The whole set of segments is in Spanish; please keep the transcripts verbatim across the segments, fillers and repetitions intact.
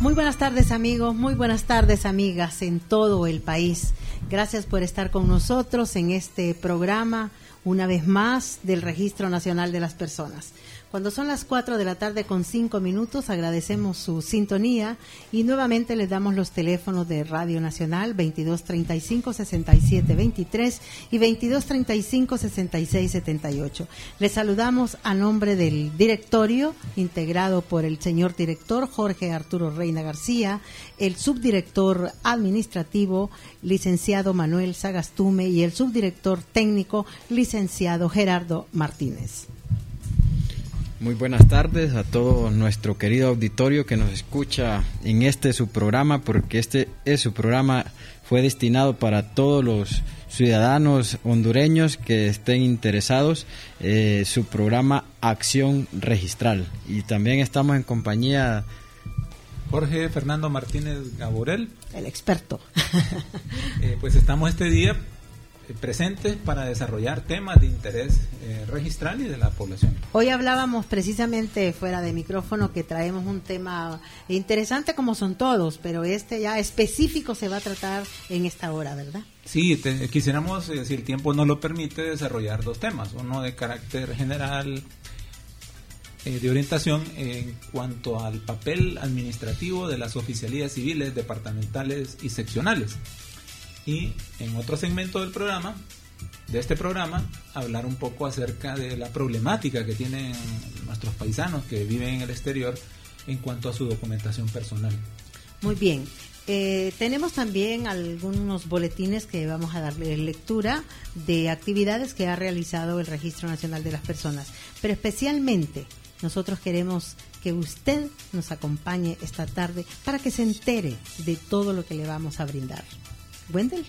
Muy buenas tardes, amigos, muy buenas tardes, amigas en todo el país. Gracias por estar con nosotros en este programa, una vez más, del Registro Nacional de las Personas. Cuando son las cuatro de la tarde con cinco minutos, agradecemos su sintonía y nuevamente les damos los teléfonos de Radio Nacional veintidós treinta y cinco, sesenta y siete veintitrés y veintidós treinta y cinco, sesenta y seis setenta y ocho. Les saludamos a nombre del directorio, integrado por el señor director Jorge Arturo Reina García, el subdirector administrativo, licenciado Manuel Sagastume, y el subdirector técnico, licenciado Gerardo Martínez. Muy buenas tardes a todo nuestro querido auditorio que nos escucha en este su programa, porque este es su programa, fue destinado para todos los ciudadanos hondureños que estén interesados, eh, su programa Acción Registral. Y también estamos en compañía Jorge Fernando Martínez Gaborel, el experto. eh, pues estamos este día presentes para desarrollar temas de interés eh, registral y de la población. Hoy hablábamos precisamente fuera de micrófono que traemos un tema interesante como son todos, pero este ya específico se va a tratar en esta hora, ¿verdad? Sí, te, quisiéramos, eh, si el tiempo nos lo permite, desarrollar dos temas, uno de carácter general, eh, de orientación en cuanto al papel administrativo de las oficialías civiles, departamentales y seccionales. Y en otro segmento del programa, de este programa, hablar un poco acerca de la problemática que tienen nuestros paisanos que viven en el exterior en cuanto a su documentación personal. Muy bien. Eh, tenemos también algunos boletines que vamos a darle lectura de actividades que ha realizado el Registro Nacional de las Personas. Pero especialmente nosotros queremos que usted nos acompañe esta tarde para que se entere de todo lo que le vamos a brindar. Wendell,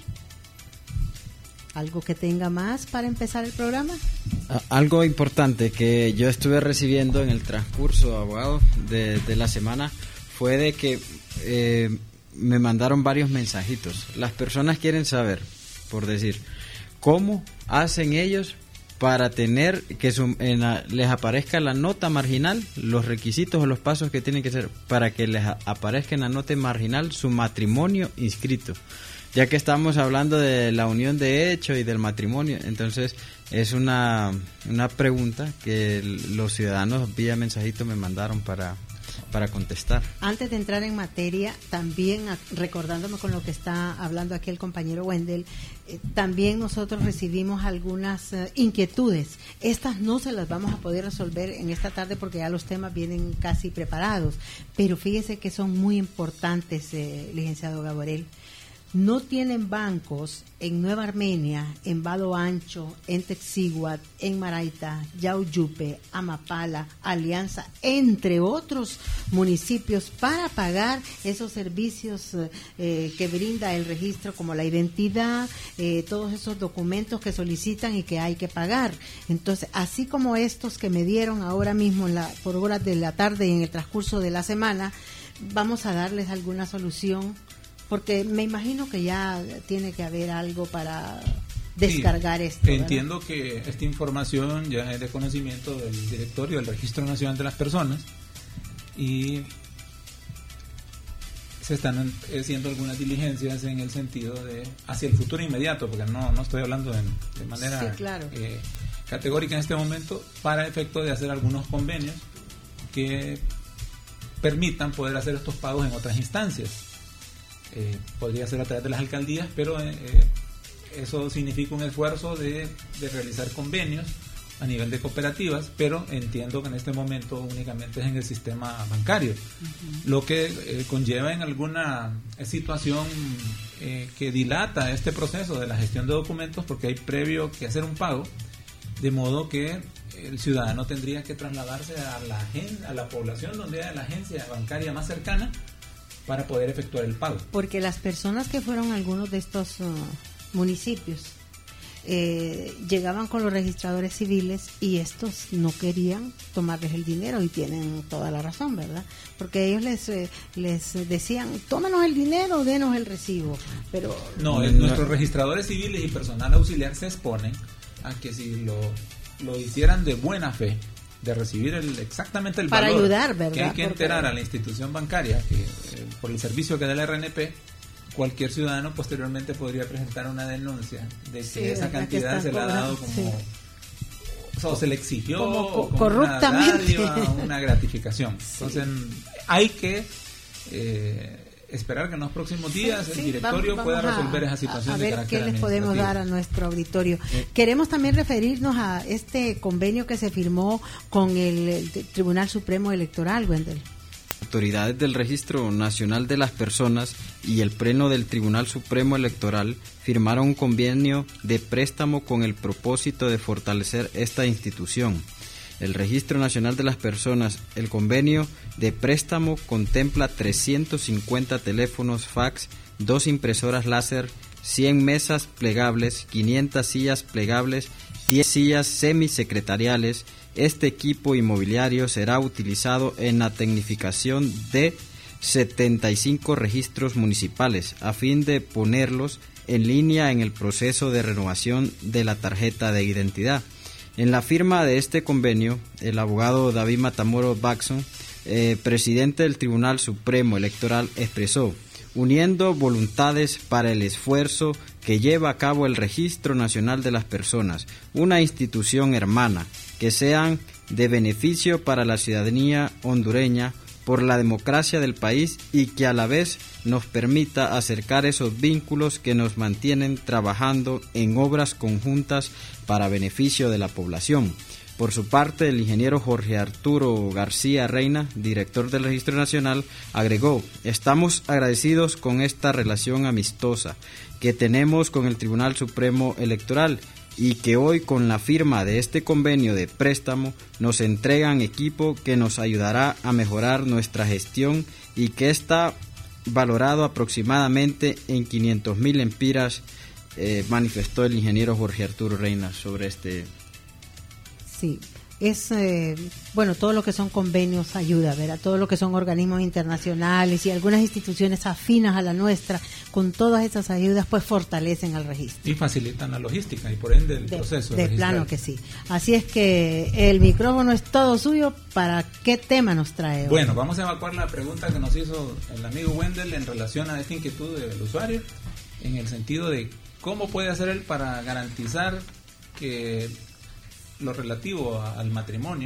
¿algo que tenga más para empezar el programa? Algo importante que yo estuve recibiendo en el transcurso, abogado, de, de la semana fue de que eh, me mandaron varios mensajitos. Las personas quieren saber, por decir, cómo hacen ellos para tener que su, en la, les aparezca la nota marginal, los requisitos o los pasos que tienen que hacer para que les aparezca en la nota marginal su matrimonio inscrito. Ya que estamos hablando de la unión de hecho y del matrimonio, entonces es una, una pregunta que los ciudadanos vía mensajito me mandaron para, para contestar. Antes de entrar en materia, también recordándome con lo que está hablando aquí el compañero Wendell, eh, también nosotros recibimos algunas eh, inquietudes. Estas no se las vamos a poder resolver en esta tarde porque ya los temas vienen casi preparados, pero fíjese que son muy importantes, eh, licenciado Gaborel. No tienen bancos en Nueva Armenia, en Vado Ancho, en Texiguat, en Maraita, Yauyupe, Amapala, Alianza, entre otros municipios, para pagar esos servicios eh, que brinda el registro, como la identidad, eh, todos esos documentos que solicitan y que hay que pagar. Entonces, así como estos que me dieron ahora mismo en la, por horas de la tarde y en el transcurso de la semana, vamos a darles alguna solución. Porque me imagino que ya tiene que haber algo para descargar sí, esto. Entiendo, ¿verdad?, que esta información ya es de conocimiento del directorio del Registro Nacional de las Personas y se están haciendo algunas diligencias en el sentido de hacia el futuro inmediato, porque no, no estoy hablando de, de manera sí, claro. eh, categórica en este momento, para efecto de hacer algunos convenios que permitan poder hacer estos pagos en otras instancias. Eh, podría ser a través de las alcaldías, pero eh, eso significa un esfuerzo de, de realizar convenios a nivel de cooperativas, pero entiendo que en este momento únicamente es en el sistema bancario, uh-huh. lo que eh, conlleva en alguna situación eh, que dilata este proceso de la gestión de documentos, porque hay previo que hacer un pago, de modo que el ciudadano tendría que trasladarse a la, a la población donde hay la agencia bancaria más cercana para poder efectuar el pago. Porque las personas que fueron a algunos de estos uh, municipios eh, llegaban con los registradores civiles y estos no querían tomarles el dinero, y tienen toda la razón, ¿verdad? Porque ellos les eh, les decían, tómanos el dinero, denos el recibo, pero... No, es, nuestros registradores civiles y personal auxiliar se exponen a que si lo, lo hicieran de buena fe, de recibir el, exactamente el para valor ayudar, ¿verdad? que hay que Porque... enterar a la institución bancaria que eh, por el servicio que da la R N P, cualquier ciudadano posteriormente podría presentar una denuncia de que sí, esa cantidad que se le ha dado como... Sí. O sea, o se le exigió como, como corruptamente una dádiva, una gratificación. Sí. Entonces hay que eh, esperar que en los próximos días el sí, directorio vamos, vamos pueda resolver a, esa situación a, a de ver carácter qué les podemos dar a nuestro auditorio. Eh. Queremos también referirnos a este convenio que se firmó con el, el Tribunal Supremo Electoral, Wendell. Autoridades del Registro Nacional de las Personas y el Pleno del Tribunal Supremo Electoral firmaron un convenio de préstamo con el propósito de fortalecer esta institución. El Registro Nacional de las Personas, el convenio de préstamo contempla trescientos cincuenta teléfonos fax, dos impresoras láser, cien mesas plegables, quinientas sillas plegables, diez sillas semisecretariales. Este equipo inmobiliario será utilizado en la tecnificación de setenta y cinco registros municipales a fin de ponerlos en línea en el proceso de renovación de la tarjeta de identidad. En la firma de este convenio, el abogado David Matamoros Baxon, eh, presidente del Tribunal Supremo Electoral, expresó: uniendo voluntades para el esfuerzo que lleva a cabo el Registro Nacional de las Personas, una institución hermana, que sean de beneficio para la ciudadanía hondureña, por la democracia del país y que a la vez nos permita acercar esos vínculos que nos mantienen trabajando en obras conjuntas para beneficio de la población. Por su parte, el ingeniero Jorge Arturo García Reina, director del Registro Nacional, agregó: estamos agradecidos con esta relación amistosa que tenemos con el Tribunal Supremo Electoral y que hoy, con la firma de este convenio de préstamo, nos entregan equipo que nos ayudará a mejorar nuestra gestión y que está valorado aproximadamente en quinientos mil empiras, eh, manifestó el ingeniero Jorge Arturo Reina sobre este. Sí, es, eh, bueno, todo lo que son convenios ayuda, ¿verdad? Todo lo que son organismos internacionales y algunas instituciones afinas a la nuestra, con todas esas ayudas, pues fortalecen al registro. Y facilitan la logística y por ende el de, proceso. De plano que sí. Así es que el micrófono es todo suyo. ¿Para qué tema nos trae hoy? Bueno, vamos a evacuar la pregunta que nos hizo el amigo Wendell en relación a esta inquietud del usuario, en el sentido de cómo puede hacer él para garantizar que lo relativo a, al matrimonio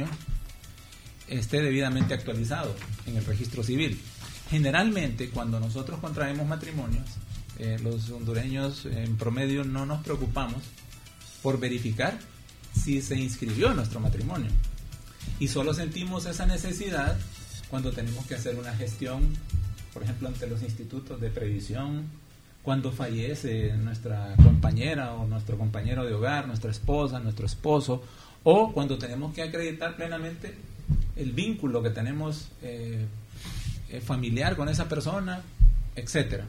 esté debidamente actualizado en el registro civil. Generalmente, cuando nosotros contraemos matrimonios, eh, los hondureños en promedio no nos preocupamos por verificar si se inscribió nuestro matrimonio. Y solo sentimos esa necesidad cuando tenemos que hacer una gestión, por ejemplo, ante los institutos de previsión, cuando fallece nuestra compañera o nuestro compañero de hogar, nuestra esposa, nuestro esposo, o cuando tenemos que acreditar plenamente el vínculo que tenemos eh, eh, familiar con esa persona, etcétera.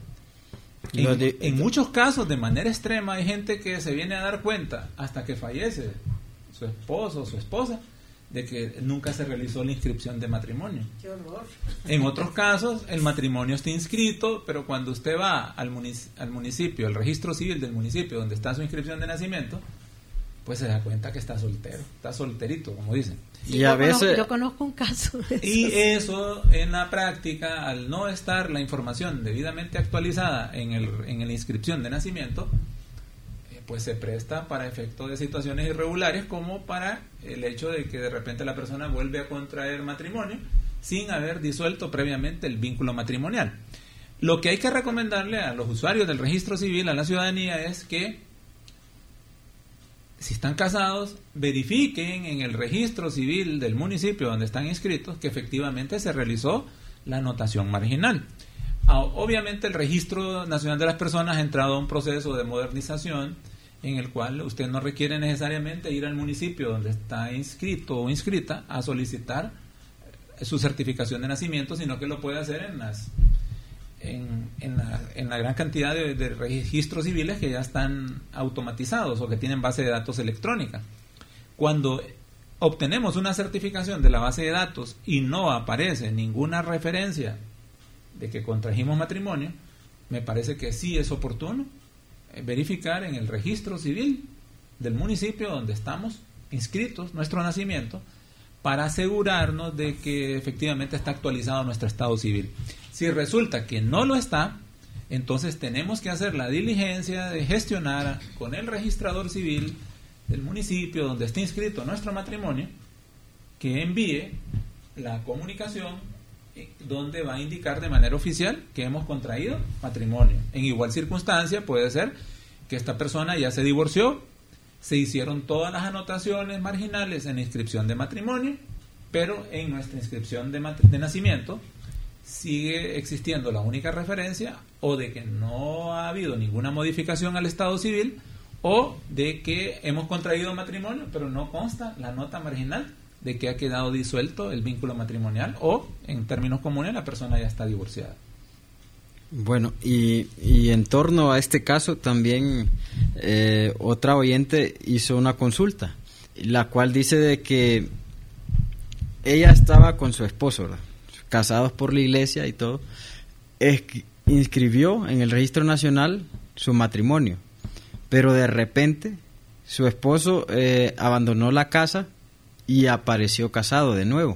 En, de, en muchos casos, de manera extrema, hay gente que se viene a dar cuenta hasta que fallece su esposo o su esposa de que nunca se realizó la inscripción de matrimonio. ¡Qué horror! En otros casos, el matrimonio está inscrito, pero cuando usted va al, munic- al municipio, al registro civil del municipio donde está su inscripción de nacimiento, pues se da cuenta que está soltero, está solterito, como dicen. Y a yo veces conozco, yo conozco un caso de eso. Y eso, en la práctica, al no estar la información debidamente actualizada en el en la inscripción de nacimiento, eh, pues se presta para efectos de situaciones irregulares, como para el hecho de que de repente la persona vuelve a contraer matrimonio sin haber disuelto previamente el vínculo matrimonial. Lo que hay que recomendarle a los usuarios del registro civil, a la ciudadanía, es que si están casados, verifiquen en el registro civil del municipio donde están inscritos que efectivamente se realizó la anotación marginal. Obviamente el Registro Nacional de las Personas ha entrado a un proceso de modernización en el cual usted no requiere necesariamente ir al municipio donde está inscrito o inscrita a solicitar su certificación de nacimiento, sino que lo puede hacer en las En, en, la, en la gran cantidad de, de registros civiles que ya están automatizados o que tienen base de datos electrónica. Cuando obtenemos una certificación de la base de datos y no aparece ninguna referencia de que contrajimos matrimonio, me parece que sí es oportuno verificar en el registro civil del municipio donde estamos inscritos nuestro nacimiento, para asegurarnos de que efectivamente está actualizado nuestro estado civil. Si resulta que no lo está, entonces tenemos que hacer la diligencia de gestionar con el registrador civil del municipio donde esté inscrito nuestro matrimonio, que envíe la comunicación donde va a indicar de manera oficial que hemos contraído matrimonio. En igual circunstancia puede ser que esta persona ya se divorció, se hicieron todas las anotaciones marginales en la inscripción de matrimonio, pero en nuestra inscripción de, mat- de nacimiento sigue existiendo la única referencia o de que no ha habido ninguna modificación al estado civil o de que hemos contraído matrimonio, pero no consta la nota marginal de que ha quedado disuelto el vínculo matrimonial o, en términos comunes, la persona ya está divorciada. Bueno, y, y en torno a este caso también eh, otra oyente hizo una consulta, la cual dice de que ella estaba con su esposo, ¿verdad?, casados por la iglesia y todo, es, inscribió en el registro nacional su matrimonio, pero de repente su esposo eh, abandonó la casa y apareció casado de nuevo.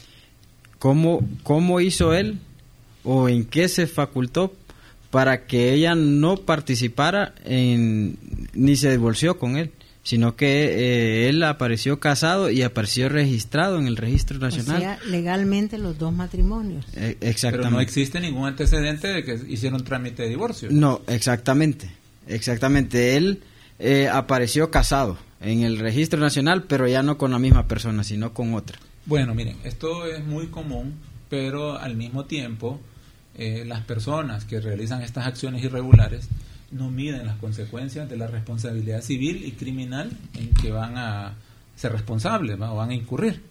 ¿Cómo, cómo hizo él o en qué se facultó para que ella no participara en, ni se divorció con él, sino que eh, él apareció casado y apareció registrado en el registro nacional? O sea, legalmente los dos matrimonios. Eh, exactamente. Pero no existe ningún antecedente de que hicieron trámite de divorcio. No, exactamente, exactamente. Él eh, apareció casado en el registro nacional, pero ya no con la misma persona, sino con otra. Bueno, miren, esto es muy común, pero al mismo tiempo eh, las personas que realizan estas acciones irregulares no miden las consecuencias de la responsabilidad civil y criminal en que van a ser responsables, ¿va? O van a incurrir.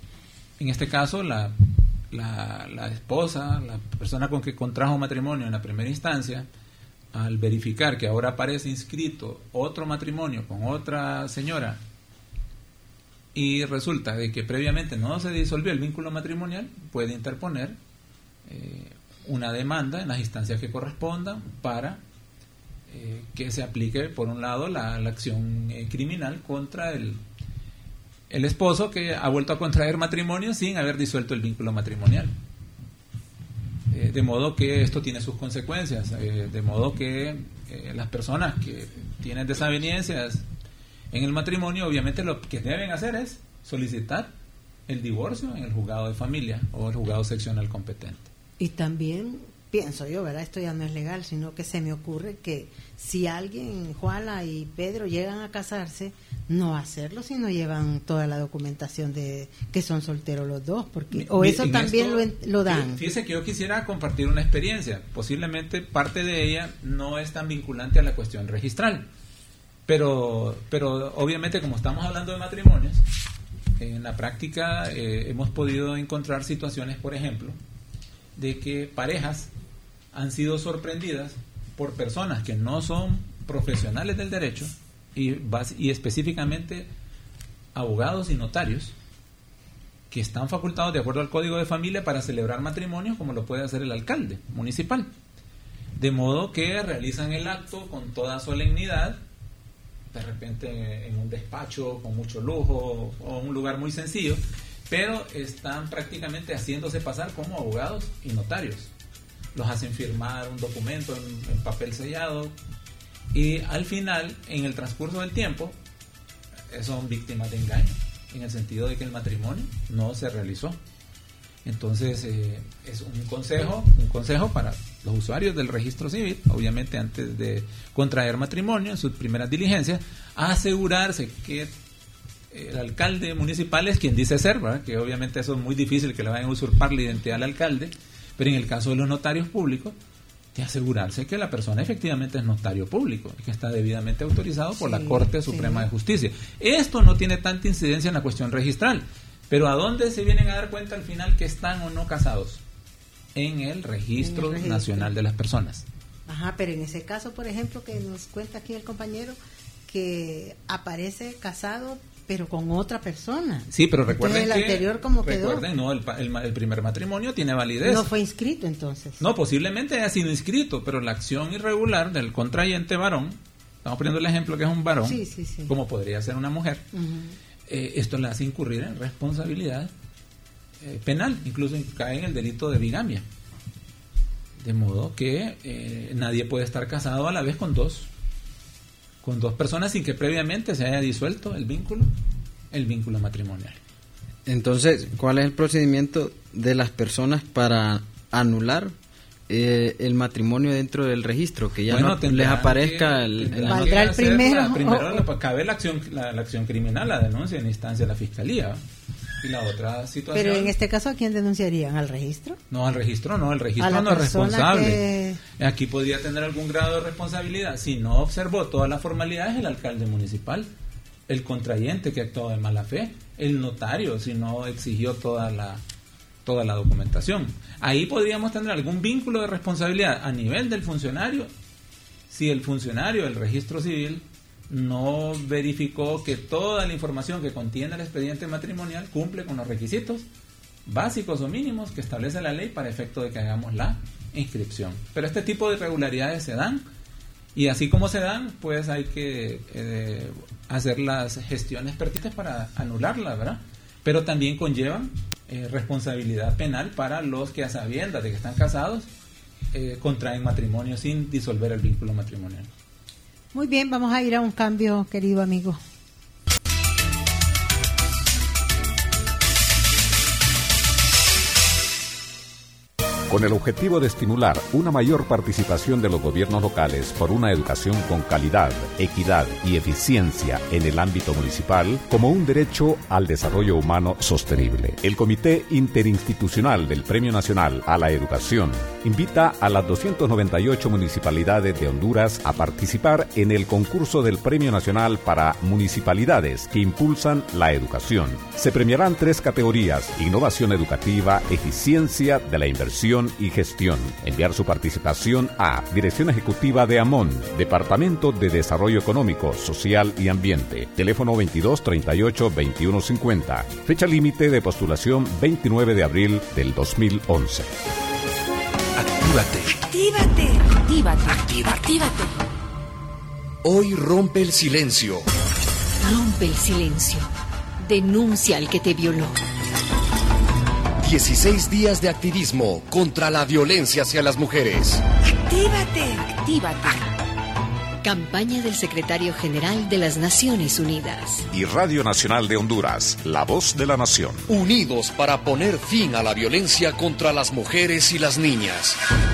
En este caso, la, la, la esposa, la persona con que contrajo matrimonio en la primera instancia, al verificar que ahora aparece inscrito otro matrimonio con otra señora y resulta de que previamente no se disolvió el vínculo matrimonial, puede interponer eh, una demanda en las instancias que correspondan para eh, que se aplique, por un lado, la, la acción eh, criminal contra el, el esposo que ha vuelto a contraer matrimonio sin haber disuelto el vínculo matrimonial. De modo que esto tiene sus consecuencias, eh, de modo que eh, las personas que tienen desavenencias en el matrimonio, obviamente lo que deben hacer es solicitar el divorcio en el juzgado de familia o el juzgado seccional competente. Y también pienso yo, ¿verdad? Esto ya no es legal, sino que se me ocurre que si alguien, Juana y Pedro, llegan a casarse, no hacerlo si no llevan toda la documentación de que son solteros los dos, porque o eso en también esto, lo, lo dan. Fíjese que yo quisiera compartir una experiencia, posiblemente parte de ella no es tan vinculante a la cuestión registral, pero, pero obviamente como estamos hablando de matrimonios, en la práctica eh, hemos podido encontrar situaciones, por ejemplo, de que parejas han sido sorprendidas por personas que no son profesionales del derecho y, y específicamente abogados y notarios que están facultados de acuerdo al Código de Familia para celebrar matrimonios como lo puede hacer el alcalde municipal. De modo que realizan el acto con toda solemnidad, de repente en un despacho con mucho lujo o un lugar muy sencillo, pero están prácticamente haciéndose pasar como abogados y notarios. Los hacen firmar un documento en, en papel sellado y al final, en el transcurso del tiempo, son víctimas de engaño, en el sentido de que el matrimonio no se realizó. Entonces, eh, es un consejo, un consejo para los usuarios del registro civil, obviamente antes de contraer matrimonio, en sus primeras diligencias, a asegurarse que el alcalde municipal es quien dice ser, ¿verdad? Que obviamente eso es muy difícil que le vayan a usurpar la identidad al alcalde, pero en el caso de los notarios públicos, de asegurarse que la persona efectivamente es notario público y que está debidamente autorizado por sí, la Corte Suprema sí. de Justicia. Esto no tiene tanta incidencia en la cuestión registral, pero ¿a dónde se vienen a dar cuenta al final que están o no casados? En el Registro, en el registro Nacional de las Personas. Ajá, pero en ese caso, por ejemplo, que nos cuenta aquí el compañero, que aparece casado pero con otra persona. Sí, pero recuerden entonces, el que anterior cómo recuerden, quedó. no, el, el, el primer matrimonio tiene validez. No fue inscrito entonces. No, posiblemente haya sido inscrito, pero la acción irregular del contrayente varón, estamos poniendo el ejemplo que es un varón, sí, sí, sí. como podría ser una mujer, uh-huh. eh, esto le hace incurrir en responsabilidad eh, penal, incluso cae en el delito de bigamia. De modo que eh, nadie puede estar casado a la vez con dos, con dos personas sin que previamente se haya disuelto el vínculo, el vínculo matrimonial. Entonces, ¿cuál es el procedimiento de las personas para anular eh, el matrimonio dentro del registro? Que ya bueno, no les aparezca que, el, el ¿Valdrá el primero? La, primero Oh, oh. cabe la acción, la, la acción criminal, la denuncia en instancia de la fiscalía. Y la otra situación... Pero en este caso, ¿a quién denunciarían? ¿Al registro? No, al registro no, el registro la no es responsable. Que... Aquí podría tener algún grado de responsabilidad. Si no observó todas las formalidades, el alcalde municipal, el contrayente que actuó de mala fe, el notario, si no exigió toda la, toda la documentación. Ahí podríamos tener algún vínculo de responsabilidad a nivel del funcionario, si el funcionario del registro civil no verificó que toda la información que contiene el expediente matrimonial cumple con los requisitos básicos o mínimos que establece la ley para efecto de que hagamos la inscripción. Pero este tipo de irregularidades se dan, y así como se dan, pues hay que eh, hacer las gestiones pertinentes para anularlas, ¿verdad? Pero también conllevan eh, responsabilidad penal para los que, a sabiendas de que están casados, eh, contraen matrimonio sin disolver el vínculo matrimonial. Muy bien, vamos a ir a un cambio, querido amigo. Con el objetivo de estimular una mayor participación de los gobiernos locales por una educación con calidad, equidad y eficiencia en el ámbito municipal como un derecho al desarrollo humano sostenible, el Comité Interinstitucional del Premio Nacional a la Educación invita a las doscientas noventa y ocho municipalidades de Honduras a participar en el concurso del Premio Nacional para municipalidades que impulsan la educación. Se premiarán tres categorías: innovación educativa, eficiencia de la inversión y gestión. Enviar su participación a Dirección Ejecutiva de AMON, Departamento de Desarrollo Económico, Social y Ambiente. Teléfono veintidós treinta y ocho veintiuno cincuenta. Fecha límite de postulación veintinueve de abril del dos mil once. Actívate. Actívate. Actívate. Actívate. Actívate. Hoy rompe el silencio. Rompe el silencio. Denuncia al que te violó. dieciséis días de activismo contra la violencia hacia las mujeres. Actívate. Actívate. Campaña del Secretario General de las Naciones Unidas. Y Radio Nacional de Honduras, la voz de la nación. Unidos para poner fin a la violencia contra las mujeres y las niñas.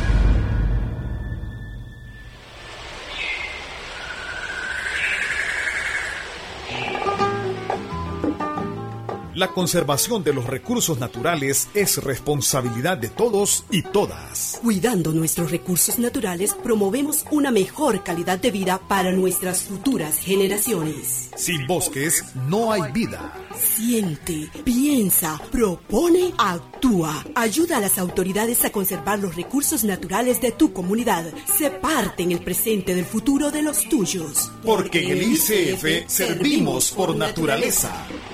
La conservación de los recursos naturales es responsabilidad de todos y todas. Cuidando nuestros recursos naturales, promovemos una mejor calidad de vida para nuestras futuras generaciones. Sin bosques no hay vida. Siente, piensa, propone, actúa. Ayuda a las autoridades a conservar los recursos naturales de tu comunidad. Sé parte en el presente del futuro de los tuyos. Porque en el I C F servimos por naturaleza.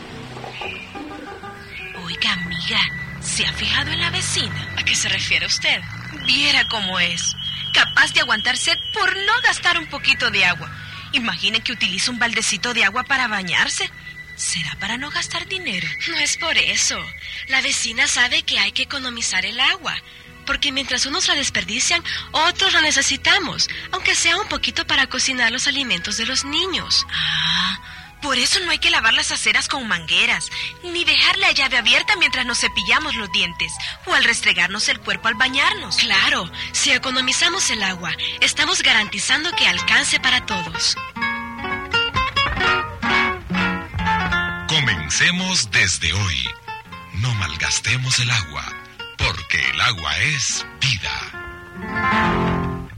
Oiga, amiga, ¿se ha fijado en la vecina? ¿A qué se refiere usted? Viera cómo es. Capaz de aguantarse por no gastar un poquito de agua. Imagine que utiliza un baldecito de agua para bañarse. ¿Será para no gastar dinero? No es por eso. La vecina sabe que hay que economizar el agua. Porque mientras unos la desperdician, otros la necesitamos. Aunque sea un poquito para cocinar los alimentos de los niños. Ah... Por eso no hay que lavar las aceras con mangueras, ni dejar la llave abierta mientras nos cepillamos los dientes, o al restregarnos el cuerpo al bañarnos. Claro, si economizamos el agua, estamos garantizando que alcance para todos. Comencemos desde hoy. No malgastemos el agua, porque el agua es vida.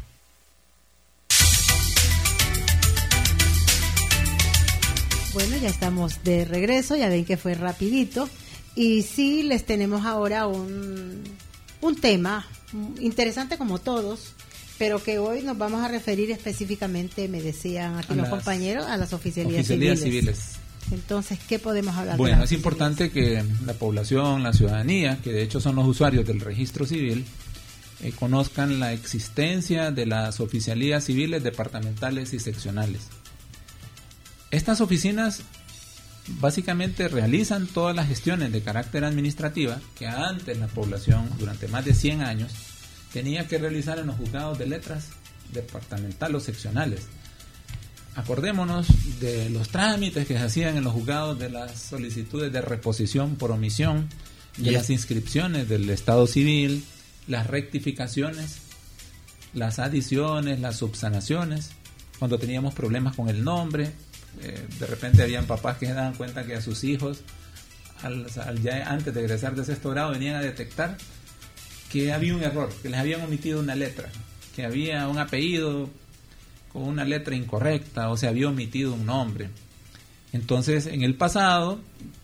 Bueno, ya estamos de regreso, ya ven que fue rapidito. Y sí, les tenemos ahora un, un tema interesante como todos, pero que hoy nos vamos a referir específicamente, me decían aquí a los compañeros, a las oficialías, oficialías civiles. civiles. Entonces, ¿qué podemos hablar? Bueno, de es importante que la población, la ciudadanía, que de hecho son los usuarios del registro civil, eh, conozcan la existencia de las oficialías civiles departamentales y seccionales. Estas oficinas básicamente realizan todas las gestiones de carácter administrativa que antes la población durante más de cien años tenía que realizar en los juzgados de letras departamental o seccionales. Acordémonos de los trámites que se hacían en los juzgados de las solicitudes de reposición por omisión, de las inscripciones del estado civil, las rectificaciones, las adiciones, las subsanaciones, cuando teníamos problemas con el nombre. Eh, de repente habían papás que se daban cuenta que a sus hijos al, al ya antes de egresar de sexto grado venían a detectar que había un error, que les habían omitido una letra, que había un apellido con una letra incorrecta o se había omitido un nombre. Entonces, en el pasado,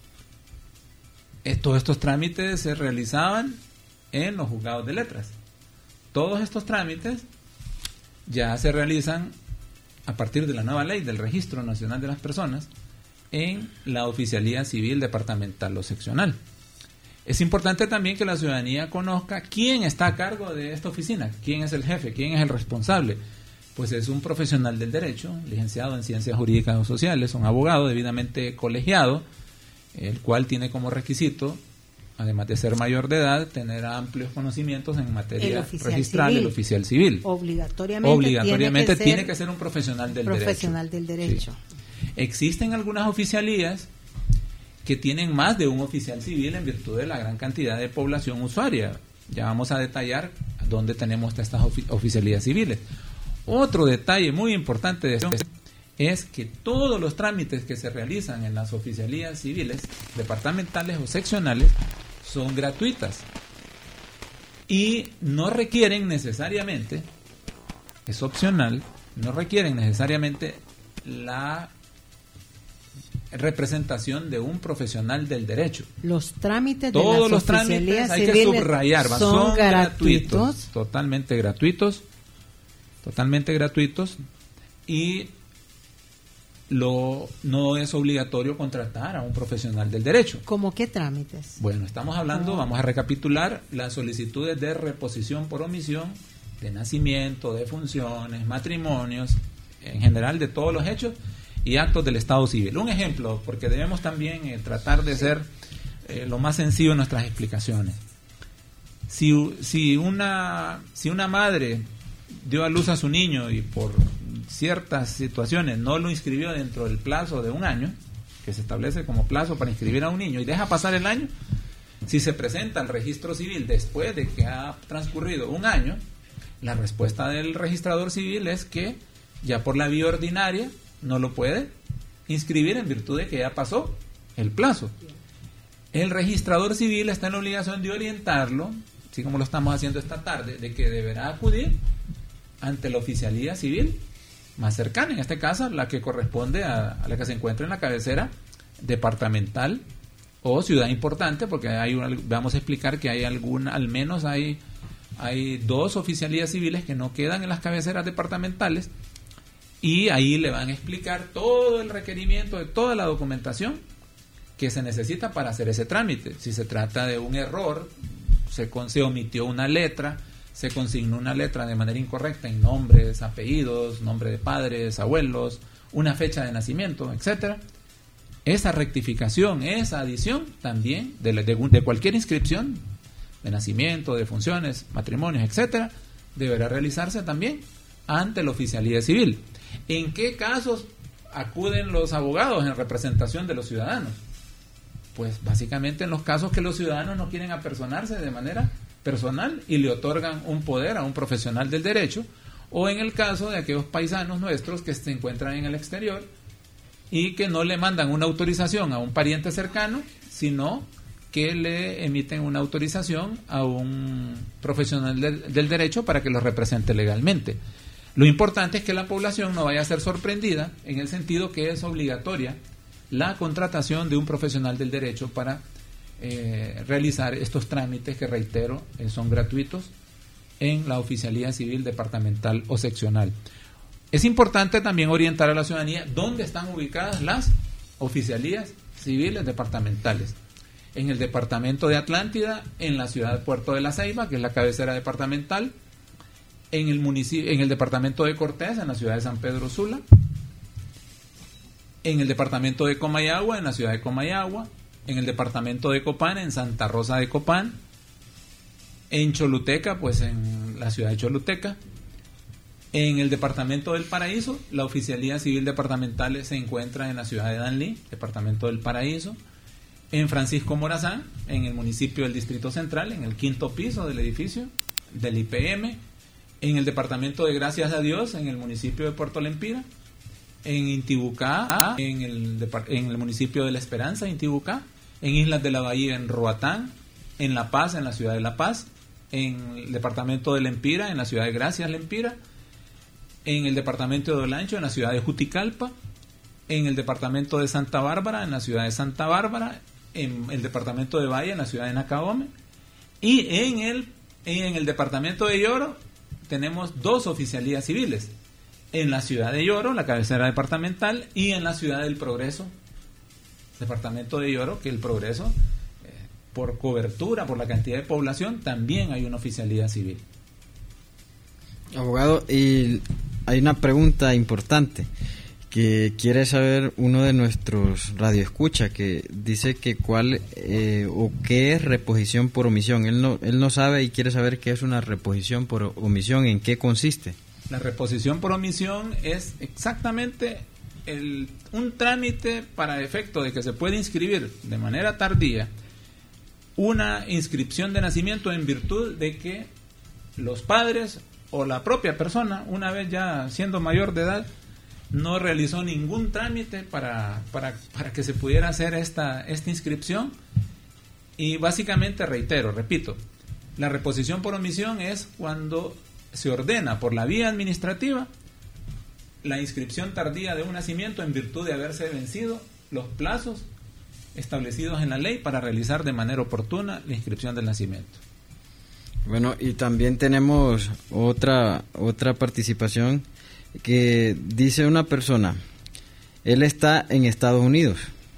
eh, todos estos trámites se realizaban en los juzgados de letras. Todos estos trámites ya se realizan a partir de la nueva ley del Registro Nacional de las Personas en la Oficialía Civil Departamental o Seccional. Es importante también que la ciudadanía conozca quién está a cargo de esta oficina, quién es el jefe, quién es el responsable. Pues es un profesional del derecho, licenciado en Ciencias Jurídicas o Sociales, un abogado debidamente colegiado, el cual tiene como requisito, además de ser mayor de edad, tener amplios conocimientos en materia registral del oficial civil. Obligatoriamente, Obligatoriamente tiene, que tiene que ser un profesional del profesional derecho. del derecho. Sí. Existen algunas oficialías que tienen más de un oficial civil en virtud de la gran cantidad de población usuaria. Ya vamos a detallar dónde tenemos estas ofi- oficialías civiles. Otro detalle muy importante de esto es que todos los trámites que se realizan en las oficialías civiles, departamentales o seccionales, son gratuitas y no requieren necesariamente, es opcional, no requieren necesariamente la representación de un profesional del derecho. Los trámites de todos las los trámites hay que subrayar, son, son gratuitos, gratuitos, totalmente gratuitos, totalmente gratuitos y lo no es obligatorio contratar a un profesional del derecho. ¿Cómo qué trámites? Bueno, estamos hablando, oh. vamos a recapitular las solicitudes de reposición por omisión, de nacimiento, de funciones, matrimonios, en general de todos los hechos y actos del Estado civil. Un ejemplo, porque debemos también eh, tratar de ser eh, lo más sencillo en nuestras explicaciones. Si, si, una, si una madre dio a luz a su niño y por ciertas situaciones no lo inscribió dentro del plazo de un año, que se establece como plazo para inscribir a un niño, y deja pasar el año, si se presenta al registro civil después de que ha transcurrido un año, la respuesta del registrador civil es que ya por la vía ordinaria no lo puede inscribir en virtud de que ya pasó el plazo. El registrador civil está en la obligación de orientarlo, así como lo estamos haciendo esta tarde, de que deberá acudir ante la oficialía civil más cercana, en este caso la que corresponde a, a la que se encuentra en la cabecera departamental o ciudad importante, porque hay una, vamos a explicar que hay alguna, al menos hay, hay dos oficialías civiles que no quedan en las cabeceras departamentales, y ahí le van a explicar todo el requerimiento de toda la documentación que se necesita para hacer ese trámite. Si se trata de un error, se, con, se omitió una letra, se consignó una letra de manera incorrecta en nombres, apellidos, nombre de padres, abuelos, una fecha de nacimiento, etcétera. Esa rectificación, esa adición también de, de, de cualquier inscripción de nacimiento, de funciones, matrimonios, etcétera, deberá realizarse también ante la oficialía civil. ¿En qué casos acuden los abogados en representación de los ciudadanos? Pues básicamente en los casos que los ciudadanos no quieren apersonarse de manera personal y le otorgan un poder a un profesional del derecho, o en el caso de aquellos paisanos nuestros que se encuentran en el exterior y que no le mandan una autorización a un pariente cercano, sino que le emiten una autorización a un profesional del, del derecho para que los represente legalmente. Lo importante es que la población no vaya a ser sorprendida en el sentido que es obligatoria la contratación de un profesional del derecho para eh, realizar estos trámites que, reitero, eh, son gratuitos en la oficialía civil departamental o seccional. Es importante también orientar a la ciudadanía dónde están ubicadas las oficialías civiles departamentales. En el departamento de Atlántida, en la ciudad de Puerto de la Ceiba, que es la cabecera departamental, en el municipio, en el departamento de Cortés, en la ciudad de San Pedro Sula, en el departamento de Comayagua, en la ciudad de Comayagua, en el departamento de Copán, en Santa Rosa de Copán, en Choluteca, pues en la ciudad de Choluteca, en el departamento del Paraíso, la Oficialía Civil Departamental se encuentra en la ciudad de Danlí, departamento del Paraíso, en Francisco Morazán, en el municipio del Distrito Central, en el quinto piso del edificio del I P M, en el departamento de Gracias a Dios, en el municipio de Puerto Lempira, en Intibucá, en el, en el municipio de La Esperanza, Intibucá, en Islas de la Bahía, en Roatán, en La Paz, en la ciudad de La Paz, en el departamento de Lempira, en la ciudad de Gracias, Lempira, en el departamento de Olancho, en la ciudad de Juticalpa, en el departamento de Santa Bárbara, en la ciudad de Santa Bárbara, en el departamento de Valle, en la ciudad de Nacaome, y en el, en el departamento de Lloro tenemos dos oficialías civiles, en la ciudad de Lloro, la cabecera departamental, y en la ciudad del Progreso, departamento de Lloro, que el Progreso, eh, por cobertura, por la cantidad de población, también hay una oficialía civil. Abogado, y hay una pregunta importante que quiere saber uno de nuestros radioescucha, que dice que cuál eh, o qué es reposición por omisión. Él no, él no sabe y quiere saber qué es una reposición por omisión, en qué consiste. La reposición por omisión es exactamente el, un trámite para efecto de que se puede inscribir de manera tardía una inscripción de nacimiento en virtud de que los padres o la propia persona, una vez ya siendo mayor de edad, no realizó ningún trámite para, para, para que se pudiera hacer esta, esta inscripción. Y básicamente, reitero, repito, la reposición por omisión es cuando se ordena por la vía administrativa la inscripción tardía de un nacimiento en virtud de haberse vencido los plazos establecidos en la ley para realizar de manera oportuna la inscripción del nacimiento. Bueno, y también tenemos otra otra participación que dice una persona: él está en Estados Unidos,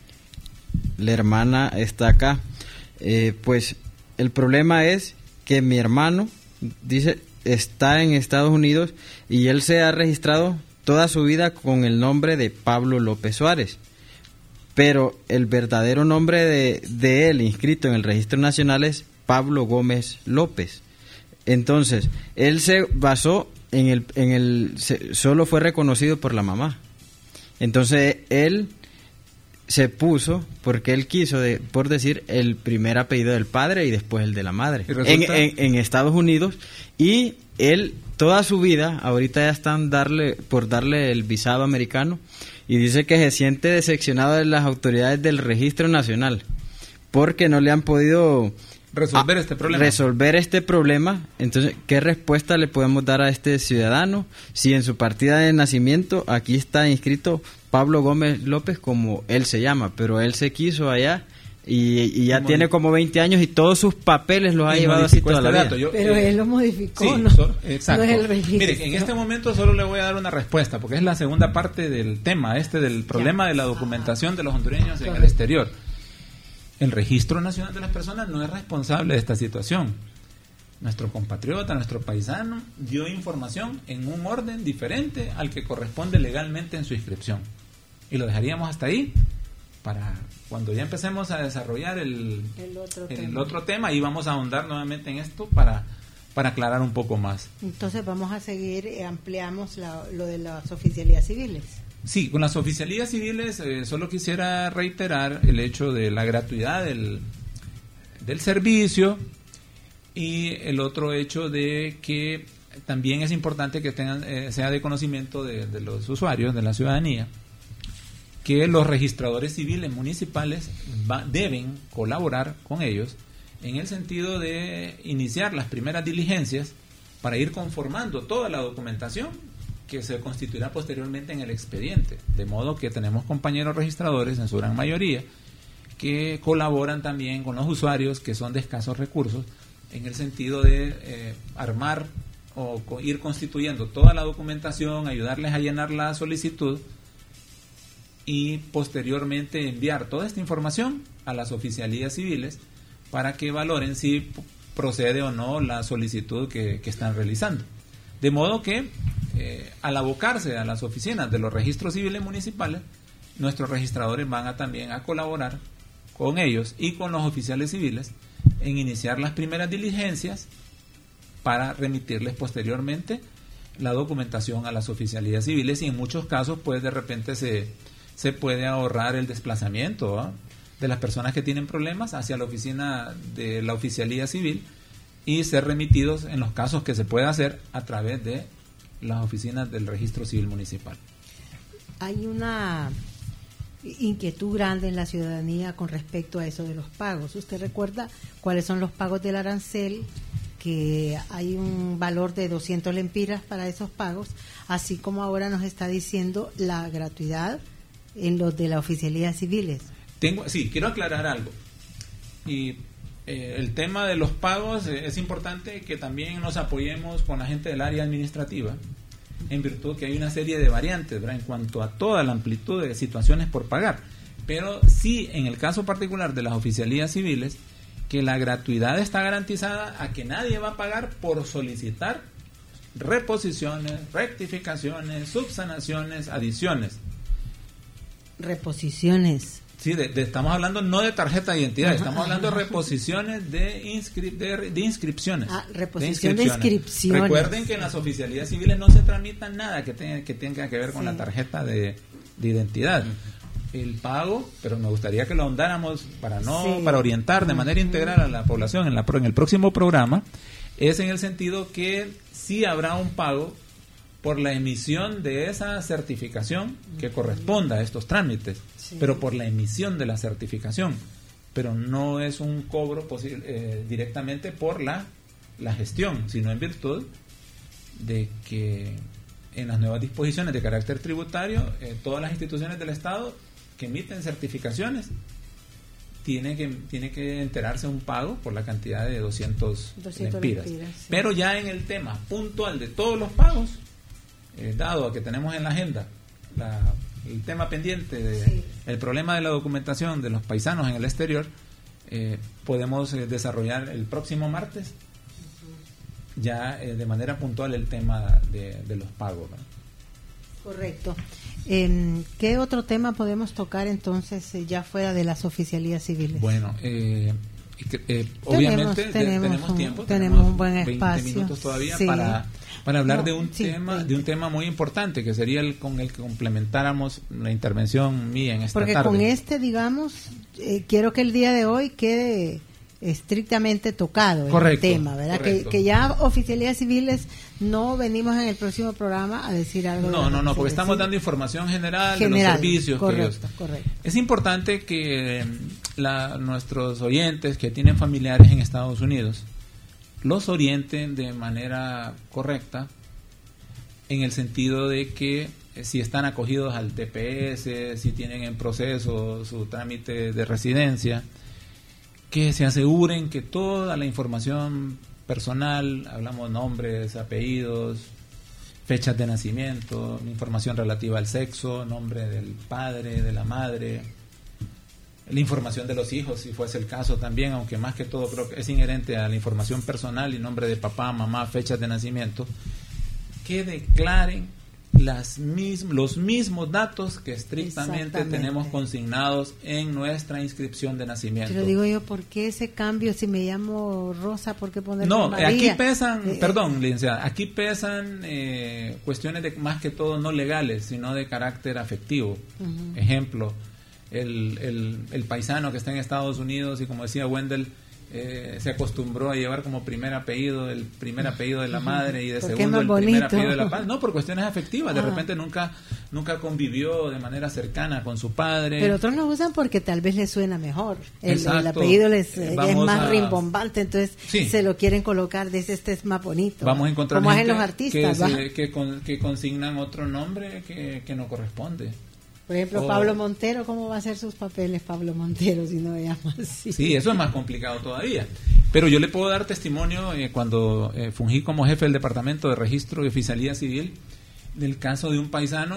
la hermana está acá, eh, pues el problema es que mi hermano, dice, está en Estados Unidos y él se ha registrado toda su vida con el nombre de Pablo López Suárez, pero el verdadero nombre de, de él inscrito en el registro nacional es Pablo Gómez López. Entonces, él se basó en el, en el se, solo fue reconocido por la mamá. Entonces, él se puso, porque él quiso, de, por decir, el primer apellido del padre y después el de la madre, en, en, en Estados Unidos, y él toda su vida, ahorita ya están darle por darle el visado americano, y dice que se siente decepcionado de las autoridades del registro nacional, porque no le han podido resolver a, este problema. Resolver este problema. Entonces, ¿qué respuesta le podemos dar a este ciudadano si en su partida de nacimiento aquí está inscrito Pablo Gómez López como él se llama, pero él se quiso allá y, y ya tiene como veinte años y todos sus papeles los ha llevado así toda la vida? Yo, pero eh, él lo modificó, sí, ¿no? So, exacto. No es el registro. Mire, en este momento solo le voy a dar una respuesta, porque es la segunda parte del tema, este del problema de la documentación de los hondureños en el exterior. El Registro Nacional de las Personas no es responsable de esta situación. Nuestro compatriota, nuestro paisano, dio información en un orden diferente al que corresponde legalmente en su inscripción. Y lo dejaríamos hasta ahí para cuando ya empecemos a desarrollar el, el, otro, el tema. otro tema, y vamos a ahondar nuevamente en esto para, para aclarar un poco más. Entonces vamos a seguir, eh, ampliamos la, lo de las oficialías civiles. Sí, con las oficialías civiles eh, solo quisiera reiterar el hecho de la gratuidad del, del servicio, y el otro hecho de que también es importante que tengan eh, sea de conocimiento de, de los usuarios, de la ciudadanía, que los registradores civiles municipales va, deben colaborar con ellos en el sentido de iniciar las primeras diligencias para ir conformando toda la documentación que se constituirá posteriormente en el expediente, de modo que tenemos compañeros registradores en su gran mayoría que colaboran también con los usuarios que son de escasos recursos en el sentido de eh, armar o co- ir constituyendo toda la documentación, ayudarles a llenar la solicitud y posteriormente enviar toda esta información a las oficialías civiles para que valoren si p- procede o no la solicitud que, que están realizando. De modo que eh, al abocarse a las oficinas de los registros civiles municipales, nuestros registradores van a también a colaborar con ellos y con los oficiales civiles en iniciar las primeras diligencias para remitirles posteriormente la documentación a las oficialías civiles, y en muchos casos pues de repente se, se puede ahorrar el desplazamiento, ¿eh? de las personas que tienen problemas hacia la oficina de la oficialía civil y ser remitidos en los casos que se pueda hacer a través de las oficinas del registro civil municipal. Hay una inquietud grande en la ciudadanía con respecto a eso de los pagos. ¿Usted recuerda cuáles son los pagos del arancel? Que hay un valor de doscientos lempiras para esos pagos, así como ahora nos está diciendo la gratuidad en los de la oficialía civiles. Tengo, sí, quiero aclarar algo. Y eh, el tema de los pagos, eh, es importante que también nos apoyemos con la gente del área administrativa, en virtud que hay una serie de variantes, ¿verdad?, en cuanto a toda la amplitud de situaciones por pagar. Pero sí, en el caso particular de las oficialías civiles, que la gratuidad está garantizada a que nadie va a pagar por solicitar reposiciones, rectificaciones, subsanaciones, adiciones. Reposiciones. Sí, de, de, estamos hablando no de tarjeta de identidad, ajá, estamos hablando de reposiciones de, inscri, de, de inscripciones. Ah, reposición de inscripciones. de inscripciones. Recuerden que en las oficialías civiles no se tramita nada que tenga que, tenga que ver con sí. la tarjeta de, de identidad. Uh-huh. El pago, pero me gustaría que lo ahondáramos para no sí. para orientar de manera integral a la población en, la, en el próximo programa, es en el sentido que sí habrá un pago por la emisión de esa certificación que corresponda a estos trámites, sí. pero por la emisión de la certificación, pero no es un cobro posible, eh, directamente por la, la gestión, sino en virtud de que en las nuevas disposiciones de carácter tributario, eh, todas las instituciones del Estado que emiten certificaciones tiene que tiene que enterarse un pago por la cantidad de doscientos lempiras. Sí. Pero ya en el tema puntual de todos los pagos, eh, dado a que tenemos en la agenda la, el tema pendiente de sí. el problema de la documentación de los paisanos en el exterior, eh, podemos eh, desarrollar el próximo martes uh-huh. ya eh, de manera puntual el tema de, de los pagos, ¿no? Correcto. Eh, ¿Qué otro tema podemos tocar entonces eh, ya fuera de las oficialías civiles? Bueno, eh, eh, obviamente tenemos, tenemos, tenemos un, tiempo, tenemos, tenemos un buen espacio, veinte minutos todavía sí. para para hablar no, de un sí, tema veinte. de un tema muy importante que sería el con el que complementáramos la intervención mía en esta Porque tarde. Porque con este, digamos, eh, quiero que el día de hoy quede estrictamente tocado correcto, el tema, ¿verdad? Que, que ya oficialías civiles no venimos en el próximo programa a decir algo. No, de no, no, porque sí, estamos sí. dando información general, general de los servicios. Correcto, que ellos... correcto. Es importante que la, nuestros oyentes que tienen familiares en Estados Unidos los orienten de manera correcta, en el sentido de que si están acogidos al T P S, si tienen en proceso su trámite de residencia, que se aseguren que toda la información personal, hablamos nombres, apellidos, fechas de nacimiento, información relativa al sexo, nombre del padre, de la madre, la información de los hijos, si fuese el caso también, aunque más que todo creo que es inherente a la información personal y nombre de papá, mamá, fechas de nacimiento, que declaren las mis, los mismos datos que estrictamente tenemos consignados en nuestra inscripción de nacimiento. Pero digo yo, ¿por qué ese cambio? Si me llamo Rosa, ¿por qué ponerme No, María? aquí pesan, eh, perdón, licenciada, aquí pesan eh, cuestiones de más que todo no legales, sino de carácter afectivo. Uh-huh. Ejemplo, el, el, el paisano que está en Estados Unidos y, como decía Wendell, Eh, se acostumbró a llevar como primer apellido el primer apellido de la madre y de segundo el bonito? primer apellido de la padre. No, por cuestiones afectivas. De ah. repente nunca nunca convivió de manera cercana con su padre. Pero otros lo usan porque tal vez les suena mejor. El, el apellido les eh, es más a, rimbombante, entonces sí. se lo quieren colocar. Dice, este es más bonito. Vamos a encontrar como gente hacen los artistas, que, se, que, con, que consignan otro nombre que, que no corresponde. Por ejemplo, oh. Pablo Montero, ¿cómo va a hacer sus papeles Pablo Montero si no se llama así? Sí, eso es más complicado todavía. Pero yo le puedo dar testimonio eh, cuando eh, fungí como jefe del Departamento de Registro y Oficialía Civil del caso de un paisano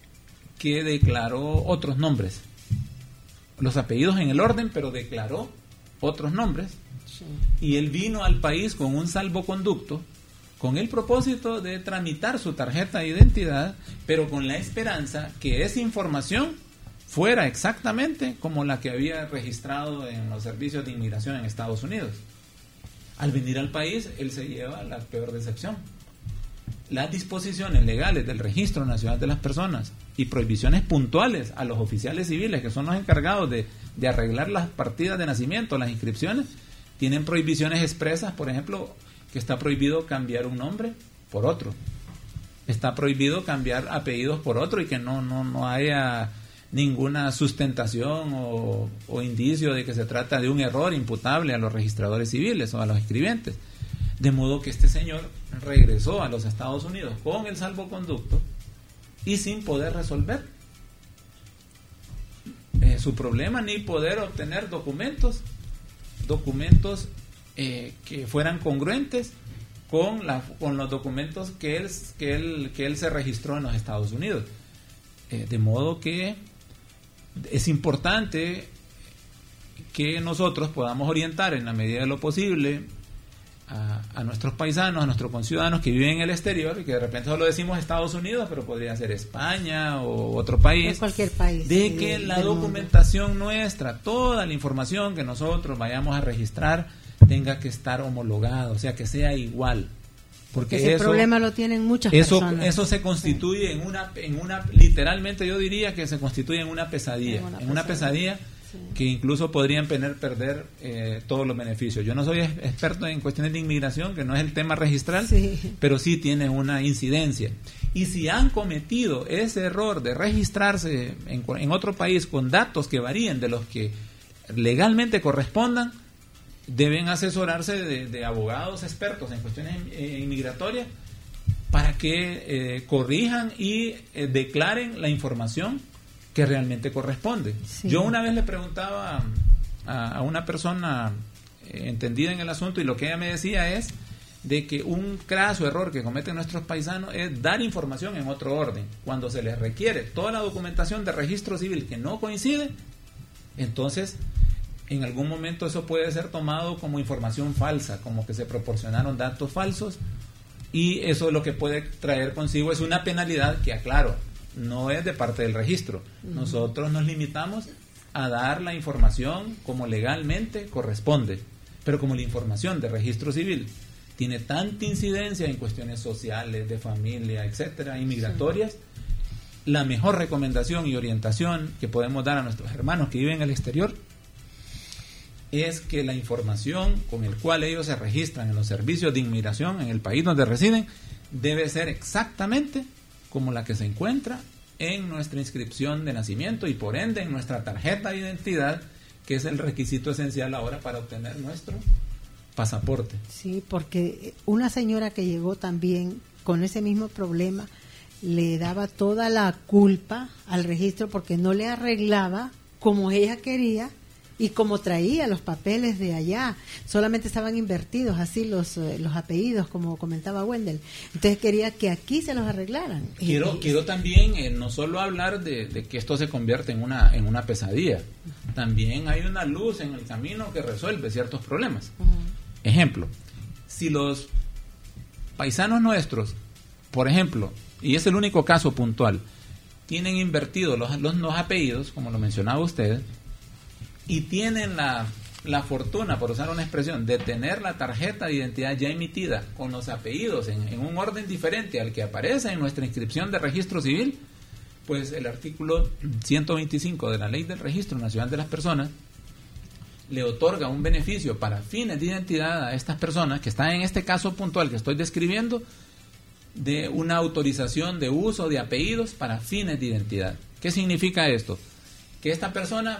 que declaró otros nombres. Los apellidos en el orden, pero declaró otros nombres. Sí. Y él vino al país con un salvoconducto con el propósito de tramitar su tarjeta de identidad, pero con la esperanza que esa información fuera exactamente como la que había registrado en los servicios de inmigración en Estados Unidos. Al venir al país, él se lleva la peor decepción. Las disposiciones legales del Registro Nacional de las Personas y prohibiciones puntuales a los oficiales civiles, que son los encargados de, de arreglar las partidas de nacimiento, las inscripciones, tienen prohibiciones expresas, por ejemplo, que está prohibido cambiar un nombre por otro. Está prohibido cambiar apellidos por otro y que no, no, no haya ninguna sustentación o, o indicio de que se trata de un error imputable a los registradores civiles o a los escribientes. De modo que este señor regresó a los Estados Unidos con el salvoconducto y sin poder resolver eh, su problema ni poder obtener documentos, documentos eh, que fueran congruentes con, la, con los documentos que él, que, él, que él se registró en los Estados Unidos. Eh, de modo que es importante que nosotros podamos orientar en la medida de lo posible A, a nuestros paisanos, a nuestros conciudadanos que viven en el exterior y que de repente solo decimos Estados Unidos, pero podría ser España o otro país, en cualquier país, de sí, que del, la del documentación mundo. nuestra, toda la información que nosotros vayamos a registrar tenga que estar homologada, o sea, que sea igual, porque ese eso, problema lo tienen muchas eso, personas. eso se constituye sí. en una, en una, literalmente yo diría que se constituye en una pesadilla, en una, en una pesadilla, pesadilla sí. que incluso podrían tener, perder eh, todos los beneficios. Yo no soy experto en cuestiones de inmigración, que no es el tema registral, sí. pero sí tiene una incidencia. Y si han cometido ese error de registrarse en, en otro país con datos que varíen de los que legalmente correspondan, deben asesorarse de, de abogados expertos en cuestiones eh, inmigratorias para que eh, corrijan y eh, declaren la información que realmente corresponde. Sí. Yo una vez le preguntaba a, a una persona eh, entendida en el asunto y lo que ella me decía es de que un craso error que cometen nuestros paisanos es dar información en otro orden. Cuando se les requiere toda la documentación de registro civil que no coincide, entonces en algún momento eso puede ser tomado como información falsa, como que se proporcionaron datos falsos, y eso lo que puede traer consigo es una penalidad que, aclaro, no es de parte del registro. Uh-huh. Nosotros nos limitamos a dar la información como legalmente corresponde, pero como la información de registro civil tiene tanta incidencia en cuestiones sociales, de familia, etcétera, inmigratorias, sí. la mejor recomendación y orientación que podemos dar a nuestros hermanos que viven en el exterior es que la información con el cual ellos se registran en los servicios de inmigración en el país donde residen debe ser exactamente como la que se encuentra en nuestra inscripción de nacimiento y por ende en nuestra tarjeta de identidad, que es el requisito esencial ahora para obtener nuestro pasaporte. Sí, porque una señora que llegó también con ese mismo problema le daba toda la culpa al registro porque no le arreglaba como ella quería y como traía los papeles de allá, solamente estaban invertidos así los eh, los apellidos, como comentaba Wendell. Entonces quería que aquí se los arreglaran. Quiero y, quiero también eh, no solo hablar de, de que esto se convierte en una en una pesadilla, uh-huh. también hay una luz en el camino que resuelve ciertos problemas. Uh-huh. Ejemplo, si los paisanos nuestros, por ejemplo, y es el único caso puntual, tienen invertidos los, los, los apellidos, como lo mencionaba usted, y tienen la, la fortuna, por usar una expresión, de tener la tarjeta de identidad ya emitida con los apellidos en, en un orden diferente al que aparece en nuestra inscripción de registro civil, pues el artículo ciento veinticinco de la Ley del Registro Nacional de las Personas le otorga un beneficio para fines de identidad a estas personas que están en este caso puntual que estoy describiendo, de una autorización de uso de apellidos para fines de identidad. ¿Qué significa esto? Que esta persona